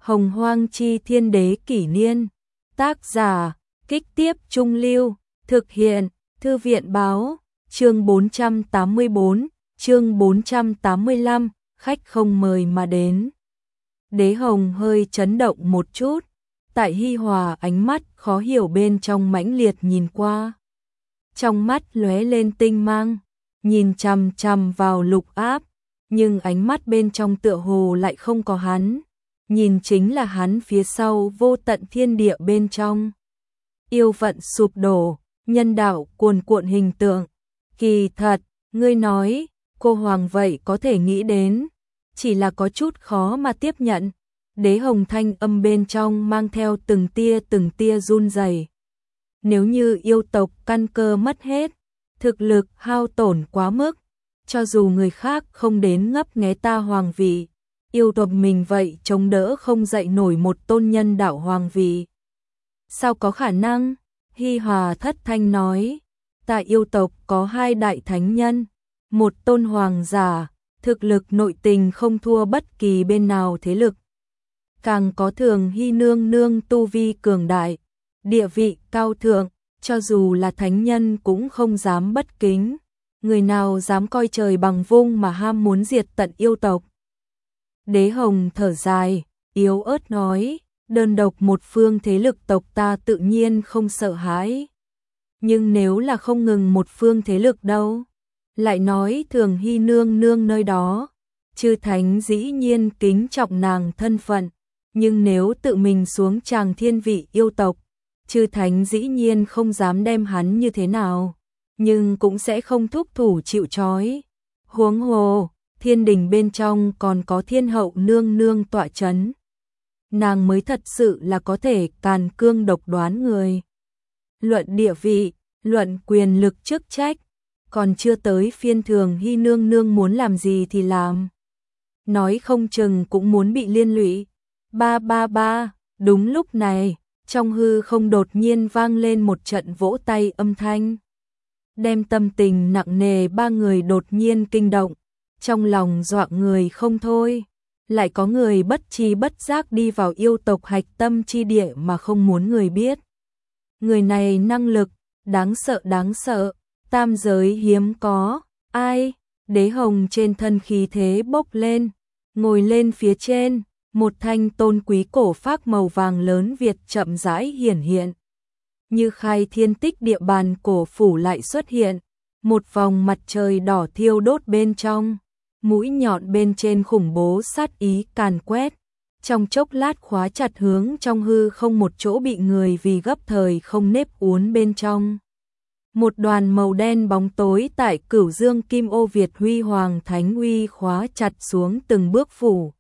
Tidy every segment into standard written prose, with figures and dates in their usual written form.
Hồng Hoang Chi Thiên Đế Kỷ Niên. Tác giả, Kích Tiếp Trung Lưu. Thực hiện, Thư viện Báo. Chương 484, chương 485, khách không mời mà đến. Đế Hồng hơi chấn động một chút. Tại Hi Hòa ánh mắt khó hiểu bên trong mãnh liệt nhìn qua. Trong mắt lóe lên tinh mang, nhìn chằm chằm vào Lục Áp, nhưng ánh mắt bên trong tựa hồ lại không có hắn, nhìn chính là hắn phía sau vô tận thiên địa bên trong. Yêu vận sụp đổ, nhân đạo cuồn cuộn hình tượng. Kỳ thật, ngươi nói, cô Hoàng vậy có thể nghĩ đến, chỉ là có chút khó mà tiếp nhận. Đế Hồng thanh âm bên trong mang theo từng tia run rẩy. Nếu như yêu tộc căn cơ mất hết, thực lực hao tổn quá mức, cho dù người khác không đến ngấp nghé ta hoàng vị, yêu tộc mình vậy chống đỡ không dậy nổi một tôn nhân đạo hoàng vị. Sao có khả năng? Hi Hòa thất thanh nói, ta yêu tộc có hai đại thánh nhân, một tôn hoàng giả, thực lực nội tình không thua bất kỳ bên nào thế lực. Càng có Thường Hy nương nương tu vi cường đại, địa vị cao thượng, cho dù là thánh nhân cũng không dám bất kính. Người nào dám coi trời bằng vung mà ham muốn diệt tận yêu tộc. Đế Hồng thở dài, yếu ớt nói, đơn độc một phương thế lực tộc ta tự nhiên không sợ hãi. Nhưng nếu là không ngừng một phương thế lực đâu, lại nói Thường Hy nương nương nơi đó, chư thánh dĩ nhiên kính trọng nàng thân phận, nhưng nếu tự mình xuống tràng thiên vị yêu tộc, chư thánh dĩ nhiên không dám đem hắn như thế nào, nhưng cũng sẽ không thúc thủ chịu trói. Huống hồ, thiên đình bên trong còn có thiên hậu nương nương tọa chấn. Nàng mới thật sự là có thể càn cương độc đoán người. Luận địa vị, luận quyền lực chức trách, còn chưa tới phiên Thường Hy nương nương muốn làm gì thì làm. Nói không chừng cũng muốn bị liên lụy. Ba, đúng lúc này, trong hư không đột nhiên vang lên một trận vỗ tay âm thanh. Đem tâm tình nặng nề ba người đột nhiên kinh động, trong lòng dọa người không thôi. Lại có người bất tri bất giác đi vào yêu tộc hạch tâm chi địa mà không muốn người biết. Người này năng lực, đáng sợ, tam giới hiếm có. Ai? Đế Hồng trên thân khí thế bốc lên, ngồi lên phía trên, một thanh tôn quý cổ phác màu vàng lớn Việt chậm rãi hiển hiện. Như khai thiên tích địa bàn cổ phủ lại xuất hiện, một vòng mặt trời đỏ thiêu đốt bên trong, mũi nhọn bên trên khủng bố sát ý càn quét, trong chốc lát khóa chặt hướng trong hư không một chỗ bị người vì gấp thời không nếp uốn bên trong. Một đoàn màu đen bóng tối tại Cửu Dương Kim Ô Việt huy hoàng thánh uy khóa chặt xuống từng bước phủ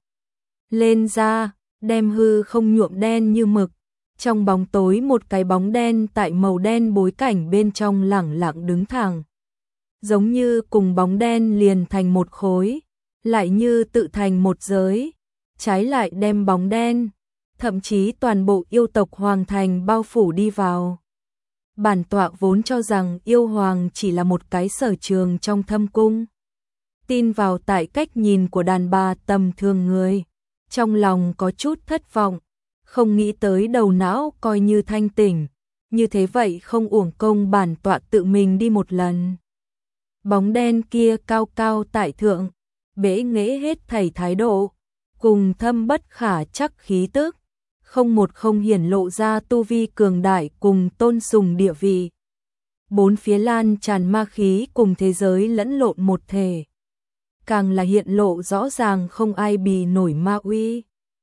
lên ra, đem hư không nhuộm đen như mực. Trong bóng tối một cái bóng đen tại màu đen bối cảnh bên trong lẳng lặng đứng thẳng. Giống như cùng bóng đen liền thành một khối, lại như tự thành một giới, trái lại đem bóng đen, thậm chí toàn bộ yêu tộc hoàng thành bao phủ đi vào. Bản tọa vốn cho rằng yêu hoàng chỉ là một cái sở trường trong thâm cung. Tin vào tại cách nhìn của đàn bà tầm thường người, trong lòng có chút thất vọng. Không nghĩ tới đầu não coi như thanh tỉnh, như thế vậy không uổng công bản tọa tự mình đi một lần. Bóng đen kia cao cao tại thượng, bẽ nghễ hết thảy thái độ, cùng thâm bất khả chắc khí tức, không hiển lộ ra tu vi cường đại cùng tôn sùng địa vị. Bốn phía lan tràn ma khí cùng thế giới lẫn lộn một thể, càng là hiện lộ rõ ràng không ai bì nổi ma uy.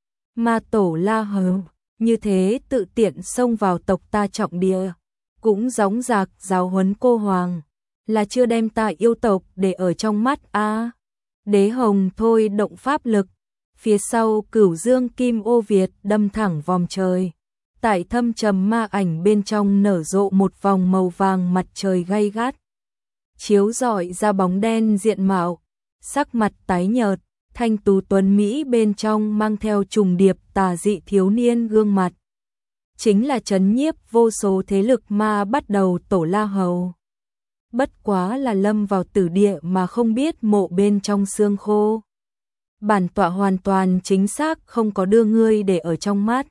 Ma tổ La Hầu như thế tự tiện xông vào tộc ta trọng địa, cũng gióng giạc giáo huấn cô hoàng, là chưa đem ta yêu tộc để ở trong mắt a. Đế Hồng thôi động pháp lực, phía sau Cửu Dương Kim Ô Việt đâm thẳng vòng trời, tại thâm trầm ma ảnh bên trong nở rộ một vòng màu vàng mặt trời gay gắt, chiếu rọi ra bóng đen diện mạo, sắc mặt tái nhợt, thanh tú tuấn Mỹ bên trong mang theo trùng điệp tà dị thiếu niên gương mặt. Chính là trấn nhiếp vô số thế lực ma bắt đầu tổ La Hầu. Bất quá là lâm vào tử địa mà không biết mộ bên trong xương khô. Bản tọa hoàn toàn chính xác không có đưa ngươi để ở trong mắt.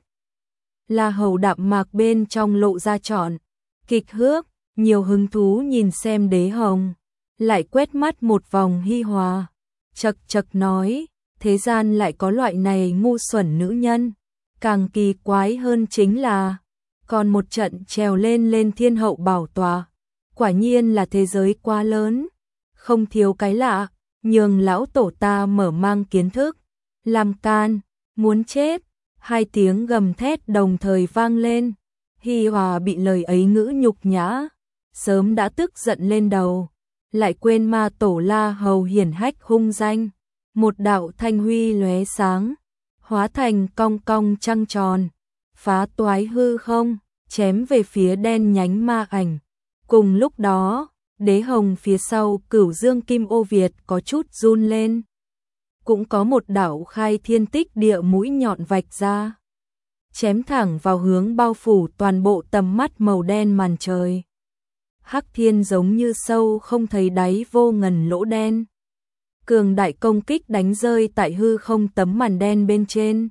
La Hầu đạm mạc bên trong lộ ra trọn kịch hước, nhiều hứng thú nhìn xem Đế Hồng, lại quét mắt một vòng hi hòa, chật chật nói, thế gian lại có loại này ngu xuẩn nữ nhân, càng kỳ quái hơn chính là, còn một trận trèo lên thiên hậu bảo tọa, quả nhiên là thế giới quá lớn, không thiếu cái lạ, nhường lão tổ ta mở mang kiến thức, làm can, muốn chết, hai tiếng gầm thét đồng thời vang lên, Hi Hòa bị lời ấy ngữ nhục nhã, sớm đã tức giận lên đầu, lại quên ma tổ La Hầu hiển hách hung danh, một đạo thanh huy lóe sáng, hóa thành cong cong trăng tròn, phá toái hư không, chém về phía đen nhánh ma ảnh. Cùng lúc đó, Đế Hồng phía sau Cửu Dương Kim Ô Việt có chút run lên. Cũng có một đạo khai thiên tích địa mũi nhọn vạch ra, chém thẳng vào hướng bao phủ toàn bộ tầm mắt màu đen màn trời. Hắc thiên giống như sâu không thấy đáy vô ngần lỗ đen. Cường đại công kích đánh rơi tại hư không tấm màn đen bên trên.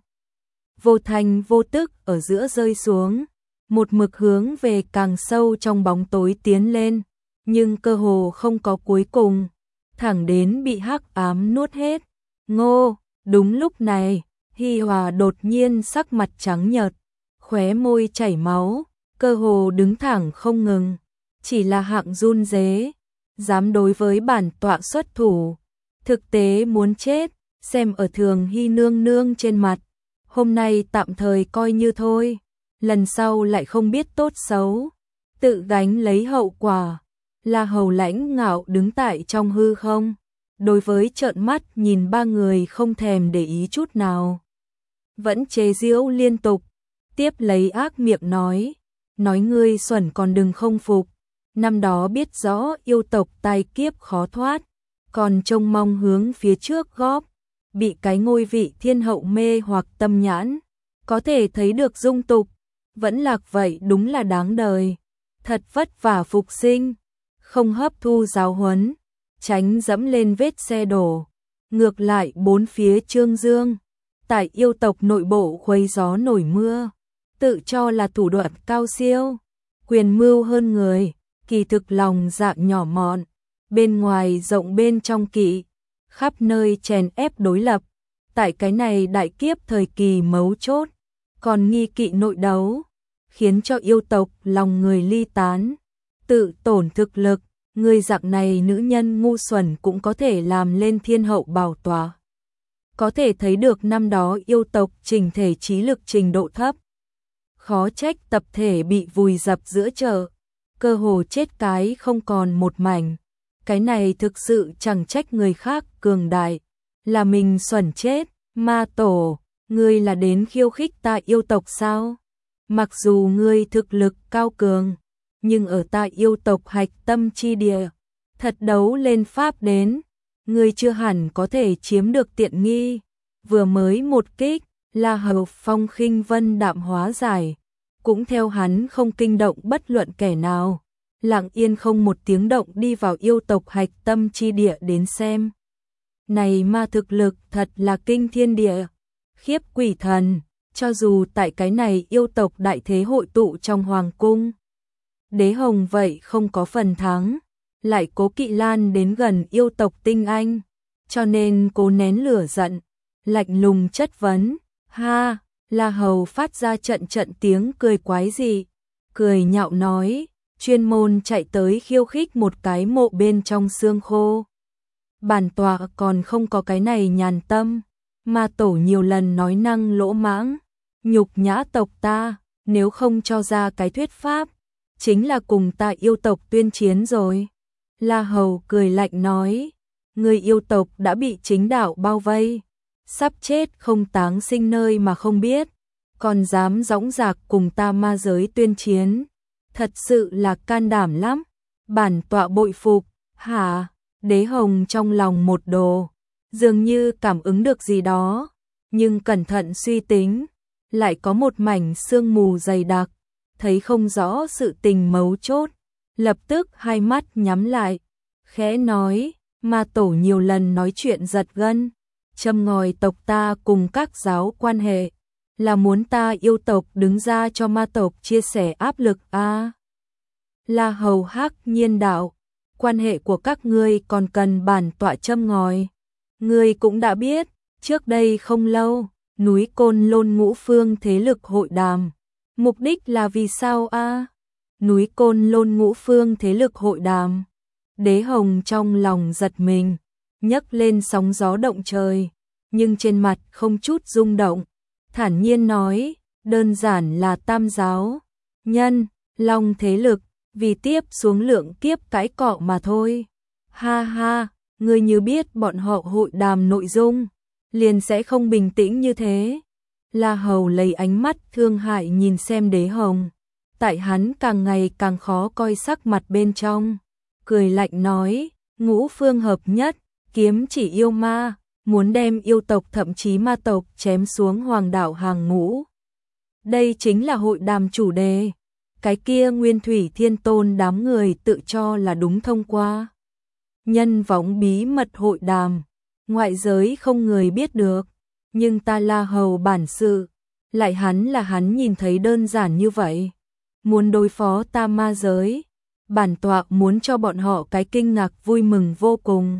Vô thành vô tức ở giữa rơi xuống, một mực hướng về càng sâu trong bóng tối tiến lên, nhưng cơ hồ không có cuối cùng, thẳng đến bị hắc ám nuốt hết. Ngô, đúng lúc này, Hi Hòa đột nhiên sắc mặt trắng nhợt, khóe môi chảy máu, cơ hồ đứng thẳng không ngừng, chỉ là hạng run rế, dám đối với bản tọa xuất thủ, thực tế muốn chết, xem ở thường Hi nương nương trên mặt, hôm nay tạm thời coi như thôi, lần sau lại không biết tốt xấu, tự gánh lấy hậu quả. La Hầu lãnh ngạo đứng tại trong hư không, đối với trợn mắt nhìn ba người không thèm để ý chút nào. Vẫn chế giễu liên tục, tiếp lấy ác miệng nói ngươi xuẩn còn đừng không phục, năm đó biết rõ yêu tộc tai kiếp khó thoát, còn trông mong hướng phía trước góp, bị cái ngôi vị thiên hậu mê hoặc tâm nhãn, có thể thấy được dung tục, vẫn lạc vậy đúng là đáng đời, thật vất vả phục sinh, không hấp thu giáo huấn, tránh dẫm lên vết xe đổ, ngược lại bốn phía trương dương, tại yêu tộc nội bộ khuấy gió nổi mưa, tự cho là thủ đoạn cao siêu, quyền mưu hơn người, kỳ thực lòng dạng nhỏ mọn, bên ngoài rộng bên trong kỵ, khắp nơi chèn ép đối lập, tại cái này đại kiếp thời kỳ mấu chốt, còn nghi kỵ nội đấu, khiến cho yêu tộc lòng người ly tán, tự tổn thực lực, người dạng này nữ nhân ngu xuẩn cũng có thể làm lên thiên hậu bảo tọa. Có thể thấy được năm đó yêu tộc trình thể trí lực trình độ thấp. Khó trách tập thể bị vùi dập giữa chợ, cơ hồ chết cái không còn một mảnh. Cái này thực sự chẳng trách người khác cường đại, là mình xuẩn chết, ma tổ, ngươi là đến khiêu khích ta yêu tộc sao? Mặc dù ngươi thực lực cao cường, nhưng ở ta yêu tộc hạch tâm chi địa, thật đấu lên pháp đến, ngươi chưa hẳn có thể chiếm được tiện nghi. Vừa mới một kích, La Hầu phong khinh vân đạm hóa giải, cũng theo hắn không kinh động bất luận kẻ nào, lặng yên không một tiếng động đi vào yêu tộc hạch tâm chi địa đến xem. Này ma thực lực thật là kinh thiên địa, khiếp quỷ thần, cho dù tại cái này yêu tộc đại thế hội tụ trong hoàng cung. Đế Hồng vậy không có phần thắng, lại cố kỵ lan đến gần yêu tộc tinh anh, cho nên cố nén lửa giận, lạnh lùng chất vấn, ha, La Hầu phát ra trận tiếng cười quái dị, cười nhạo nói, chuyên môn chạy tới khiêu khích một cái mộ bên trong xương khô. Bản tọa còn không có cái này nhàn tâm, ma tổ nhiều lần nói năng lỗ mãng, nhục nhã tộc ta, nếu không cho ra cái thuyết pháp, chính là cùng ta yêu tộc tuyên chiến rồi. La Hầu cười lạnh nói, người yêu tộc đã bị chính đạo bao vây, sắp chết không táng sinh nơi mà không biết, còn dám dõng dạc cùng ta ma giới tuyên chiến, thật sự là can đảm lắm, bản tọa bội phục. Hả? Đế Hồng trong lòng một đồ, dường như cảm ứng được gì đó, nhưng cẩn thận suy tính, lại có một mảnh sương mù dày đặc, thấy không rõ sự tình mấu chốt, lập tức hai mắt nhắm lại, khẽ nói, ma tổ nhiều lần nói chuyện giật gân, châm ngòi tộc ta cùng các giáo quan hệ, là muốn ta yêu tộc đứng ra cho ma tộc chia sẻ áp lực a. La Hầu hắc nhiên đạo, quan hệ của các ngươi còn cần bản tọa châm ngòi. Ngươi cũng đã biết, trước đây không lâu, núi Côn Lôn ngũ phương thế lực hội đàm. Mục đích là vì sao a? Núi Côn Lôn ngũ phương thế lực hội đàm. Đế Hồng trong lòng giật mình, nhấc lên sóng gió động trời, nhưng trên mặt không chút rung động, thản nhiên nói, đơn giản là tam giáo, nhân, long thế lực, vì tiếp xuống lượng kiếp cãi cọ mà thôi. Ha ha, ngươi như biết bọn họ hội đàm nội dung, liền sẽ không bình tĩnh như thế. La Hầu lấy ánh mắt thương hại nhìn xem Đế Hồng, tại hắn càng ngày càng khó coi sắc mặt bên trong, cười lạnh nói, ngũ phương hợp nhất, kiếm chỉ yêu ma, muốn đem yêu tộc thậm chí ma tộc chém xuống hoàng đạo hàng ngũ. Đây chính là hội đàm chủ đề. Cái kia Nguyên Thủy Thiên Tôn đám người tự cho là đúng thông qua. Nhân võng bí mật hội đàm, ngoại giới không người biết được, nhưng ta La Hầu bản sự, lại hắn nhìn thấy đơn giản như vậy. Muốn đối phó ta ma giới, bản tọa muốn cho bọn họ cái kinh ngạc vui mừng vô cùng.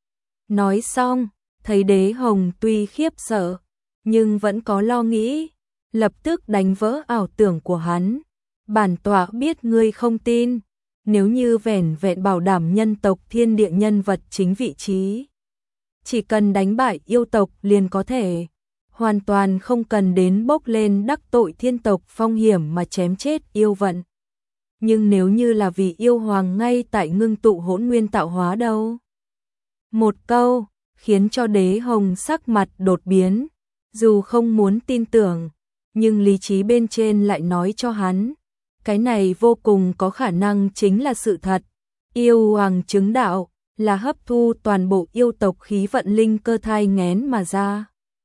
Nói xong, thấy Đế Hồng tuy khiếp sợ, nhưng vẫn có lo nghĩ, lập tức đánh vỡ ảo tưởng của hắn. Bản tọa biết ngươi không tin, nếu như vẻn vẹn bảo đảm nhân tộc thiên địa nhân vật chính vị trí, chỉ cần đánh bại yêu tộc liền có thể, hoàn toàn không cần đến bốc lên đắc tội thiên tộc phong hiểm mà chém chết yêu vận. Nhưng nếu như là vì yêu hoàng ngay tại ngưng tụ hỗn nguyên tạo hóa đâu? Một câu, khiến cho Đế Hồng sắc mặt đột biến, dù không muốn tin tưởng, nhưng lý trí bên trên lại nói cho hắn, cái này vô cùng có khả năng chính là sự thật. Yêu hoàng chứng đạo, là hấp thu toàn bộ yêu tộc khí vận linh cơ thai nghén mà ra.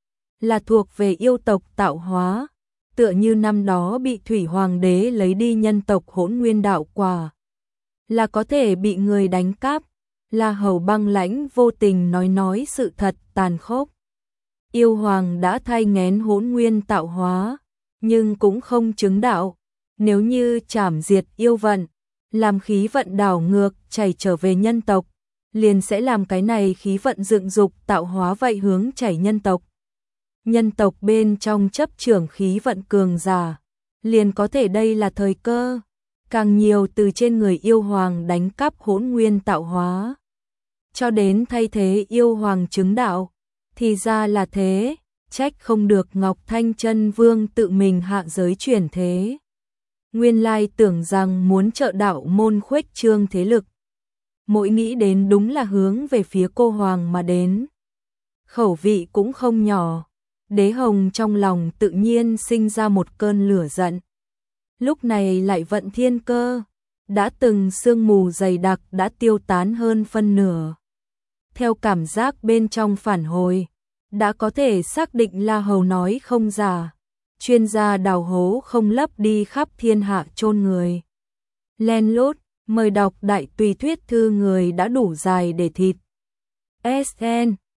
Là thuộc về yêu tộc tạo hóa, tựa như năm đó bị Thủy Hoàng đế lấy đi nhân tộc hỗn nguyên đạo quả. Là có thể bị người đánh cắp, La Hầu băng lãnh vô tình nói sự thật tàn khốc. Yêu hoàng đã thai nghén hỗn nguyên tạo hóa, nhưng cũng không chứng đạo. Nếu như chảm diệt yêu vận, làm khí vận đảo ngược chảy trở về nhân tộc, liền sẽ làm cái này khí vận dựng dục tạo hóa vậy hướng chảy nhân tộc. Nhân tộc bên trong chấp trưởng khí vận cường giả, liền có thể đây là thời cơ, càng nhiều từ trên người yêu hoàng đánh cắp hỗn nguyên tạo hóa, cho đến thay thế yêu hoàng chứng đạo, thì ra là thế, trách không được Ngọc Thanh Chân Vương tự mình hạ giới chuyển thế. Nguyên lai tưởng rằng muốn trợ đạo môn khuếch trương thế lực, mỗi nghĩ đến đúng là hướng về phía cô hoàng mà đến. Khẩu vị cũng không nhỏ, Đế Hồng trong lòng tự nhiên sinh ra một cơn lửa giận. Lúc này lại vận thiên cơ, đã từng sương mù dày đặc đã tiêu tán hơn phân nửa. Theo cảm giác bên trong phản hồi, đã có thể xác định La Hầu nói không giả. Chuyên gia đào hố không lấp đi khắp thiên hạ chôn người. Len lút, mời đọc đại tùy thuyết thư người đã đủ dài để thịt. SN